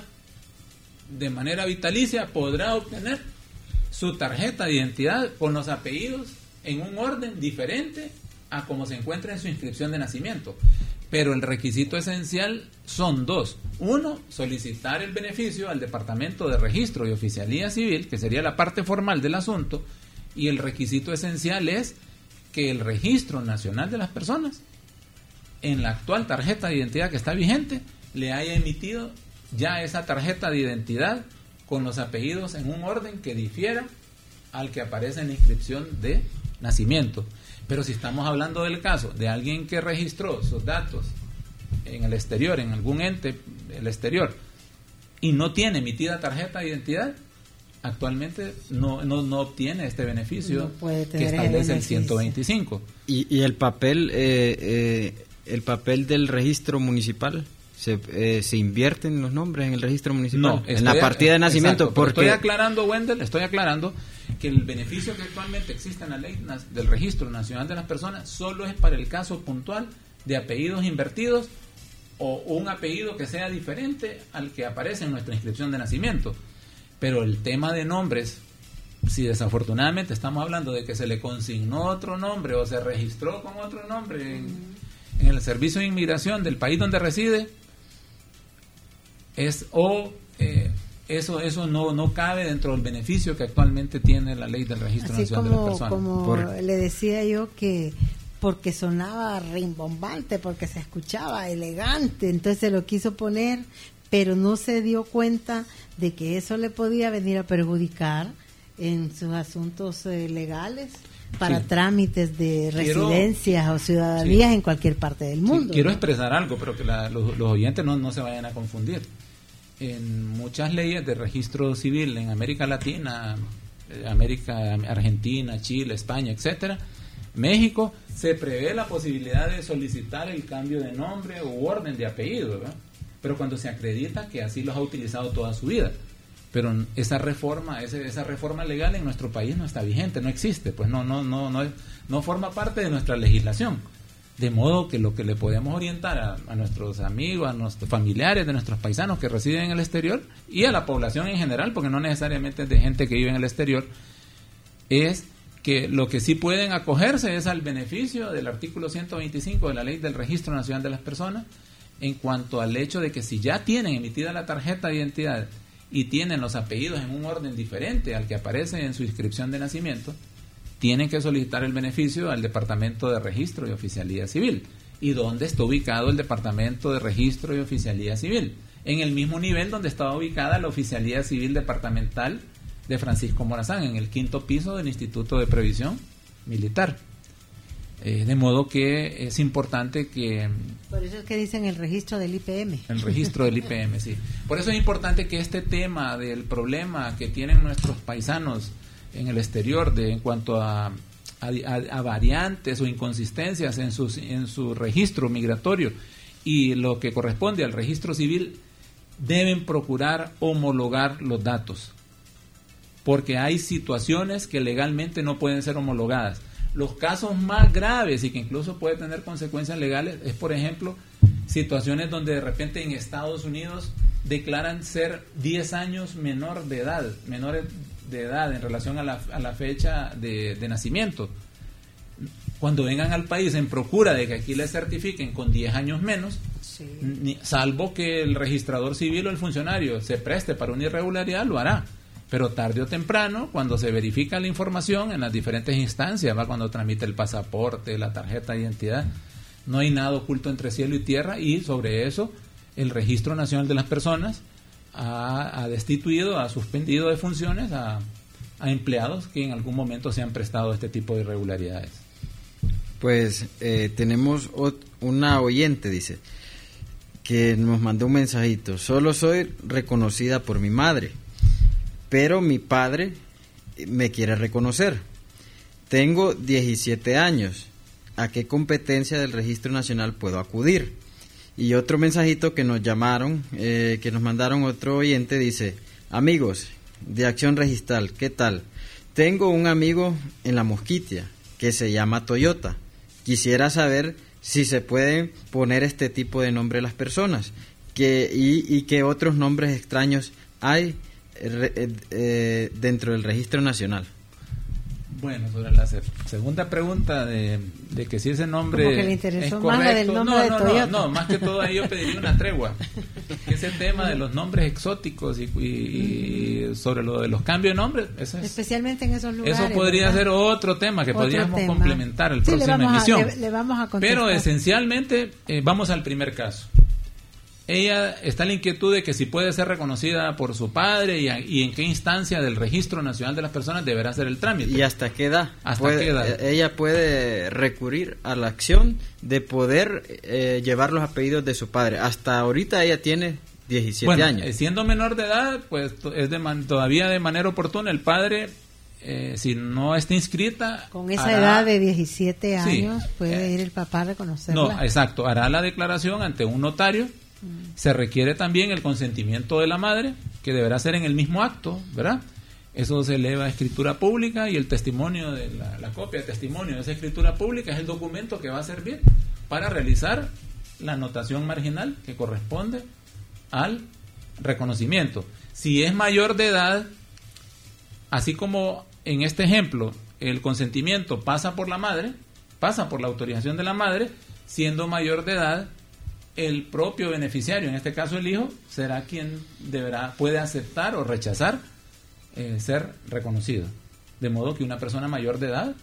de manera vitalicia podrá obtener su tarjeta de identidad con los apellidos en un orden diferente a como se encuentra en su inscripción de nacimiento. Pero el requisito esencial son dos. Uno, solicitar el beneficio al Departamento de Registro y Oficialía Civil, que sería la parte formal del asunto, y el requisito esencial es que el Registro Nacional de las Personas, en la actual tarjeta de identidad que está vigente, le haya emitido ya esa tarjeta de identidad con los apellidos en un orden que difiera al que aparece en la inscripción de nacimiento. Pero si estamos hablando del caso de alguien que registró sus datos en el exterior, en algún ente el exterior y no tiene emitida tarjeta de identidad, actualmente no, no, no obtiene este beneficio no que establece el ciento veinticinco. ¿Y, y el papel eh, eh, el papel del registro municipal? ¿Se, eh, ¿Se invierten los nombres en el registro municipal? No, en la partida de nacimiento. Exacto, porque estoy aclarando, Wendell, estoy aclarando que el beneficio que actualmente existe en la ley del Registro Nacional de las Personas solo es para el caso puntual de apellidos invertidos o un apellido que sea diferente al que aparece en nuestra inscripción de nacimiento. Pero el tema de nombres, si desafortunadamente estamos hablando de que se le consignó otro nombre o se registró con otro nombre en, en el servicio de inmigración del país donde reside, es o eh, eso eso no no cabe dentro del beneficio que actualmente tiene la ley del Registro Así Nacional como, de las Personas. Como Por, le decía yo que porque sonaba rimbombante, porque se escuchaba elegante, entonces se lo quiso poner, pero no se dio cuenta de que eso le podía venir a perjudicar en sus asuntos eh, legales para sí. trámites de residencias quiero, o ciudadanías sí. en cualquier parte del mundo. Sí, quiero ¿no? expresar algo, pero que la, los, los oyentes no, no se vayan a confundir. En muchas leyes de registro civil en América Latina, América, Argentina, Chile, España, etcétera, México, se prevé la posibilidad de solicitar el cambio de nombre u orden de apellido, ¿verdad? Pero cuando se acredita que así los ha utilizado toda su vida. Pero esa reforma, ese, esa reforma legal en nuestro país no está vigente, no existe, pues no, no, no, no, no forma parte de nuestra legislación. De modo que lo que le podemos orientar a, a nuestros amigos, a nuestros familiares, de nuestros paisanos que residen en el exterior y a la población en general, porque no necesariamente es de gente que vive en el exterior, es que lo que sí pueden acogerse es al beneficio del artículo ciento veinticinco de la Ley del Registro Nacional de las Personas en cuanto al hecho de que si ya tienen emitida la tarjeta de identidad y tienen los apellidos en un orden diferente al que aparece en su inscripción de nacimiento, tienen que solicitar el beneficio al Departamento de Registro y Oficialía Civil. ¿Y dónde está ubicado el Departamento de Registro y Oficialía Civil? En el mismo nivel donde estaba ubicada la Oficialía Civil Departamental de Francisco Morazán, en el quinto piso del Instituto de Previsión Militar. Eh, de modo que es importante que... Por eso es que dicen el registro del I P M. El registro del I P M, sí. Por eso es importante que este tema del problema que tienen nuestros paisanos en el exterior de en cuanto a, a, a variantes o inconsistencias en, sus, en su registro migratorio y lo que corresponde al registro civil, deben procurar homologar los datos, porque hay situaciones que legalmente no pueden ser homologadas. Los casos más graves y que incluso puede tener consecuencias legales es, por ejemplo, situaciones donde de repente en Estados Unidos declaran ser diez años menor de edad, menores de edad en relación a la, a la fecha de, de nacimiento. Cuando vengan al país en procura de que aquí les certifiquen con diez años menos, sí. ni, salvo que el registrador civil o el funcionario se preste para una irregularidad, lo hará. Pero tarde o temprano, cuando se verifica la información en las diferentes instancias, va cuando tramita el pasaporte, la tarjeta de identidad, no hay nada oculto entre cielo y tierra, y sobre eso el Registro Nacional de las Personas ha, ha destituido, ha suspendido de funciones a, a empleados que en algún momento se han prestado a este tipo de irregularidades. Pues eh, tenemos ot- una oyente, dice, que nos mandó un mensajito: solo soy reconocida por mi madre, pero mi padre me quiere reconocer. Tengo diecisiete años. ¿A qué competencia del Registro Nacional puedo acudir? Y otro mensajito que nos llamaron, eh, que nos mandaron otro oyente, dice: amigos de Acción Registral, ¿qué tal? Tengo un amigo en La Mosquitia que se llama Toyota. Quisiera saber si se pueden poner este tipo de nombre a las personas que, y, y qué otros nombres extraños hay Eh, eh, dentro del Registro Nacional. Bueno, sobre la se- segunda pregunta de, de que si ese nombre como que le interesó es más la del correcto, nombre no, de no, Toyota. no, no, más que todo ahí yo pediría una tregua. Ese tema de los nombres exóticos y, y, y sobre lo de los cambios de nombres, eso es, especialmente en esos lugares. eso podría ¿verdad? ser otro tema que Otro podríamos tema. complementar en la Sí, le próxima vamos a- emisión. le- le vamos a contestar. Pero esencialmente eh, vamos al primer caso. Ella está en la inquietud de que si puede ser reconocida por su padre y, a, y en qué instancia del Registro Nacional de las Personas deberá hacer el trámite. ¿Y hasta qué edad? ¿Hasta puede, qué edad? Ella puede recurrir a la acción de poder eh, llevar los apellidos de su padre. Hasta ahorita ella tiene diecisiete bueno, años. Siendo menor de edad, pues es de man, todavía de manera oportuna el padre, eh, si no está inscrita... Con esa hará, edad de diecisiete años sí, puede eh, ir el papá a reconocerla. No, exacto, hará la declaración ante un notario. Mm. Se requiere también el consentimiento de la madre, que deberá ser en el mismo acto, ¿verdad? Eso se eleva a escritura pública y el testimonio, de la, la copia de testimonio de esa escritura pública es el documento que va a servir para realizar la anotación marginal que corresponde al reconocimiento. Si es mayor de edad, así como en este ejemplo el consentimiento pasa por la madre, pasa por la autorización de la madre, siendo mayor de edad, el propio beneficiario, en este caso el hijo, será quien deberá, puede aceptar o rechazar eh, ser reconocido. De modo que una persona mayor de edad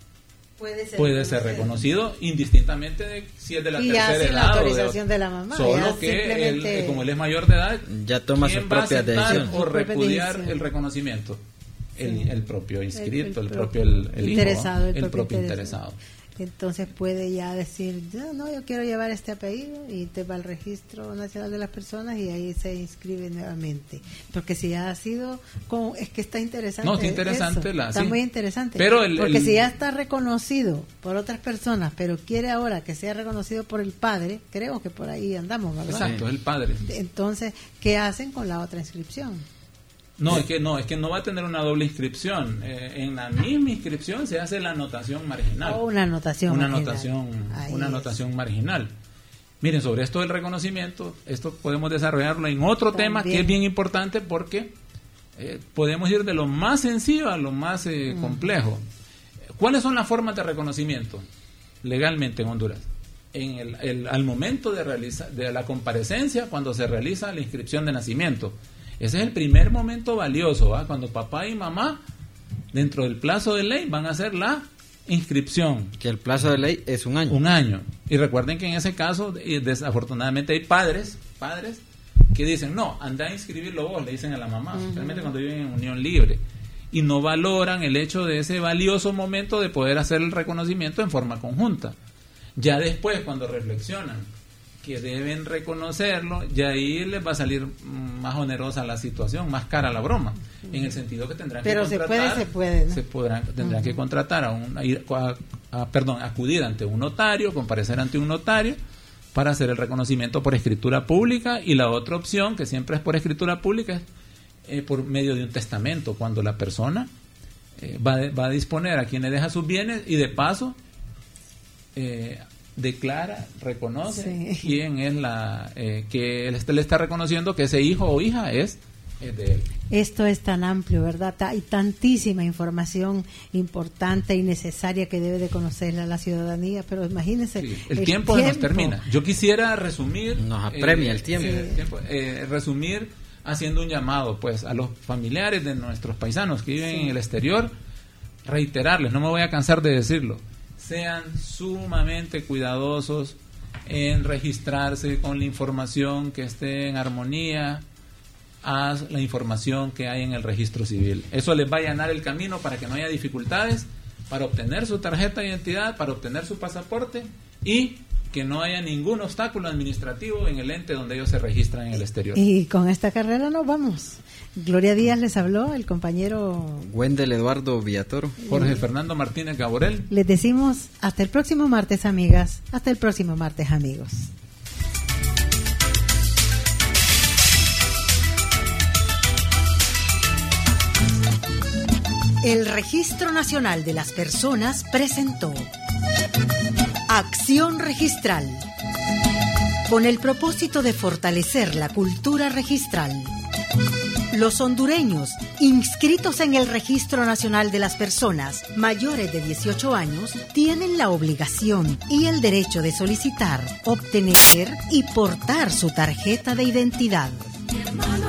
puede ser, puede ser reconocido indistintamente de si es de la y tercera edad la autorización o de, de la mamá. Solo que él, como él es mayor de edad, ya toma su propia decisión o repudiar el reconocimiento. El, sí. el propio inscrito, el, el, el propio el, el interesado, hijo, el, el propio interesado. interesado. Entonces puede ya decir, no, no, yo quiero llevar este apellido, y te va al Registro Nacional de las Personas y ahí se inscribe nuevamente. Porque si ya ha sido, como, es que está interesante. No, está interesante. La, está sí. muy interesante. Pero el, porque el, si ya está reconocido por otras personas, pero quiere ahora que sea reconocido por el padre, creo que por ahí andamos, ¿verdad? Exacto, es el padre. Entonces, ¿qué hacen con la otra inscripción? No, es que no, es que no va a tener una doble inscripción. Eh, en la misma inscripción se hace la anotación marginal. O una anotación una marginal. Anotación, Ahí una es. anotación marginal. Miren, sobre esto del reconocimiento, esto podemos desarrollarlo en otro También. tema que es bien importante porque eh, podemos ir de lo más sencillo a lo más eh, mm. complejo. ¿Cuáles son las formas de reconocimiento legalmente en Honduras? En el, el, al momento de, realizar, de la comparecencia, cuando se realiza la inscripción de nacimiento. Ese es el primer momento valioso, ¿va? Cuando papá y mamá, dentro del plazo de ley, van a hacer la inscripción. Que el plazo de ley es un año. Un año. Y recuerden que en ese caso, desafortunadamente, hay padres, padres que dicen, no, anda a inscribirlo vos, le dicen a la mamá, uh-huh. Realmente cuando viven en unión libre. Y no valoran el hecho de ese valioso momento de poder hacer el reconocimiento en forma conjunta. Ya después, cuando reflexionan que deben reconocerlo, y ahí les va a salir más onerosa la situación, más cara la broma, en el sentido que tendrán Pero que contratar, se puede, se puede, ¿no? se podrán, tendrán uh-huh. que contratar a un, a ir, a, a, perdón, acudir ante un notario, comparecer ante un notario para hacer el reconocimiento por escritura pública, y la otra opción, que siempre es por escritura pública, es eh, por medio de un testamento, cuando la persona eh, va, de, va a disponer a quien le deja sus bienes y de paso eh, declara, reconoce sí. quién es la eh, que él le está reconociendo que ese hijo o hija es, es de él. Esto es tan amplio, ¿verdad? Hay tantísima información importante y necesaria que debe de conocerla la ciudadanía, pero imagínense sí, el, el tiempo, tiempo nos termina. Yo quisiera resumir, nos apremia eh, el tiempo, sí. el tiempo eh, resumir haciendo un llamado pues a los familiares de nuestros paisanos que viven sí. en el exterior, reiterarles, no me voy a cansar de decirlo, sean sumamente cuidadosos en registrarse con la información que esté en armonía a la información que hay en el registro civil. Eso les va a allanar el camino para que no haya dificultades para obtener su tarjeta de identidad, para obtener su pasaporte y que no haya ningún obstáculo administrativo en el ente donde ellos se registran en el exterior. Y con esta carrera nos vamos. Gloria Díaz les habló, el compañero Wendel Eduardo Villatoro, Jorge Fernando Martínez Gaborel. Les decimos hasta el próximo martes, amigas, hasta el próximo martes, amigos. El Registro Nacional de las Personas presentó Acción Registral, con el propósito de fortalecer la cultura registral. Los hondureños inscritos en el Registro Nacional de las Personas mayores de dieciocho años tienen la obligación y el derecho de solicitar, obtener y portar su tarjeta de identidad.